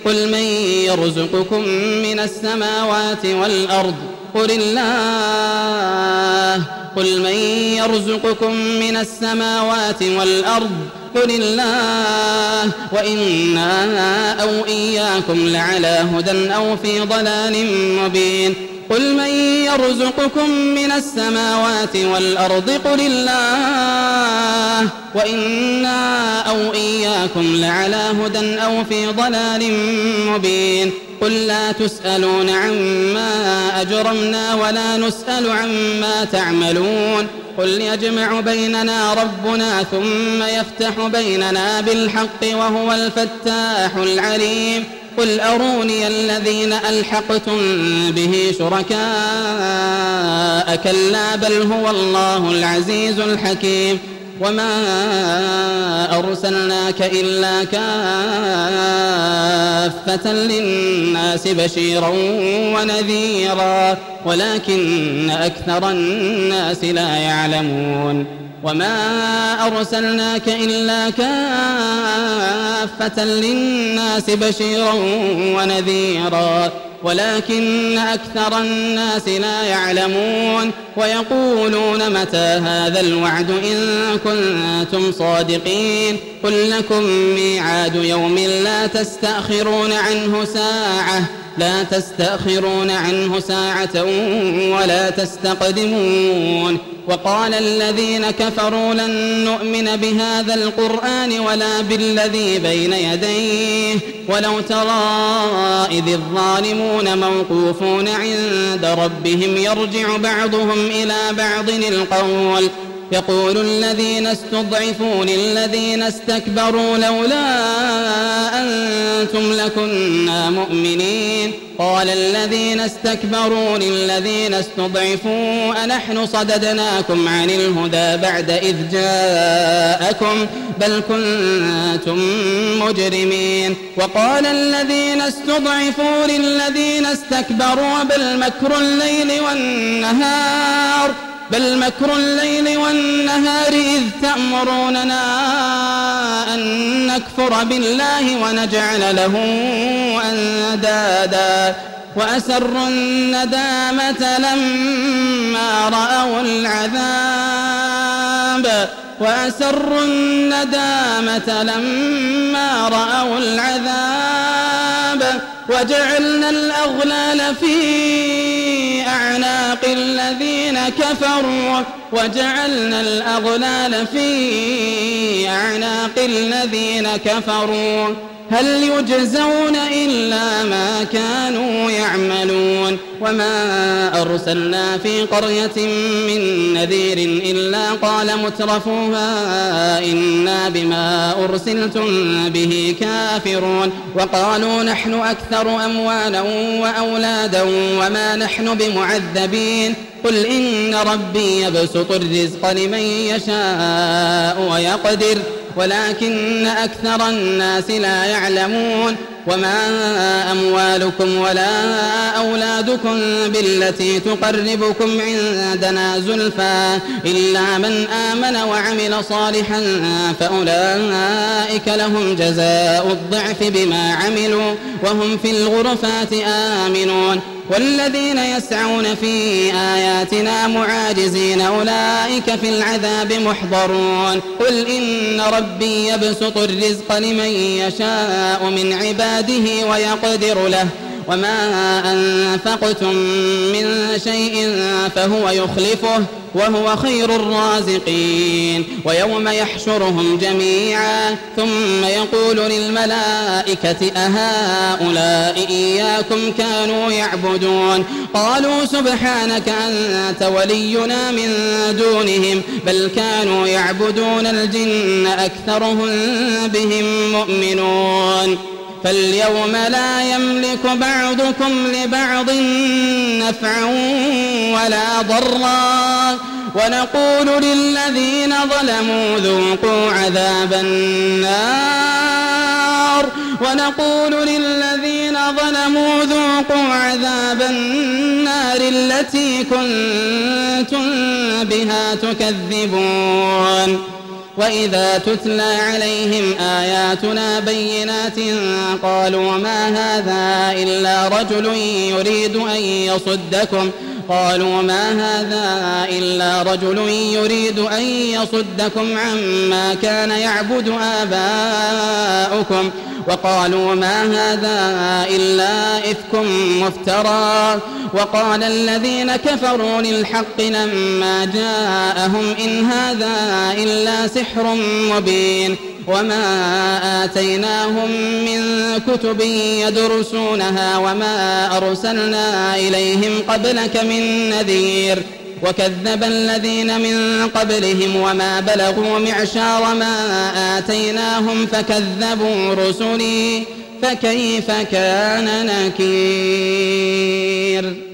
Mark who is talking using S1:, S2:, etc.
S1: قل من يرزقكم من السماوات والأرض قل الله قل من يرزقكم من السماوات والأرض قل الله وإنا أو إياكم لعلى هدى أو في ضلال مبين قل من يرزقكم من السماوات والأرض قل الله وإنا أو إياكم لعلى هدى أو في ضلال مبين قل لا تسألون عما أجرمنا ولا نسأل عما تعملون قل يجمع بيننا ربنا ثم يفتح بيننا بالحق وهو الفتاح العليم قل أروني الذين ألحقتم به شركاء كلا بل هو الله العزيز الحكيم وما أرسلناك إلا كافة للناس بشيرا ونذيرا ولكن أكثر الناس لا يعلمون وما أرسلناك إلا كافة للناس بشيرا ونذيرا ولكن أكثر الناس لا يعلمون ويقولون متى هذا الوعد إن كنتم صادقين قل لكم ميعاد يوم لا تستأخرون عنه ساعة ولا تستقدمون وقال الذين كفروا لن نؤمن بهذا القرآن ولا بالذي بين يديه ولو ترى إذ الظالمون موقوفون عند ربهم يرجع بعضهم إلى بعض القول يقول الذين استضعفوا للذين استكبروا لولا أنتم لكنا مؤمنين قال الذين استكبروا للذين استضعفوا أنحن صددناكم عن الهدى بعد إذ جاءكم بل كنتم مجرمين وقال الذين استضعفوا للذين استكبروا بل مكر الليل والنهار إذ تأمروننا أن نكفر بالله ونجعل له أندادا وأسروا الندامة لما رأوا العذاب وجعلنا الأغلال في أعناق الذين كفروا هل يجزون إلا ما كانوا يعملون وما أرسلنا في قرية من نذير إلا قال مترفوها إنا بما أرسلتم به كافرون وقالوا نحن أكثر أموالا وأولادا وما نحن بمعذبين قل إن ربي يبسط الرزق لمن يشاء ويقدر ولكن أكثر الناس لا يعلمون وما أموالكم ولا أولادكم بالتي تقربكم عندنا زلفى إلا من آمن وعمل صالحا فأولئك لهم جزاء الضعف بما عملوا وهم في الغرفات آمنون والذين يسعون في آياتنا معاجزين أولئك في العذاب محضرون قل إن ربي يبسط الرزق لمن يشاء من عباده ويقدر له وما أنفقتم من شيء فهو يخلفه وهو خير الرازقين ويوم يحشرهم جميعا ثم يقول للملائكة أهؤلاء إياكم كانوا يعبدون قالوا سبحانك أنت ولينا من دونهم بل كانوا يعبدون الجن أكثرهم بهم مؤمنون فاليوم لا يملك بعضكم لبعض نفعا ولا ضرا ونقول للذين ظلموا ذوقوا عذاب النار التي كنتم بها تكذبون وإذا تتلى عليهم آياتنا بينات قالوا ما هذا إلا رجل يريد أن يصدكم عما كان يعبد آباؤكم وقالوا ما هذا إلا إفك مفترى. وقال الذين كفروا للحق لما جاءهم إن هذا إلا سحر مبين وما آتيناهم من كتب يدرسونها وما أرسلنا إليهم قبلك من نذير. وكذب الذين من قبلهم وما بلغوا معشار ما آتيناهم فكذبوا رسلي فكيف كان نكير.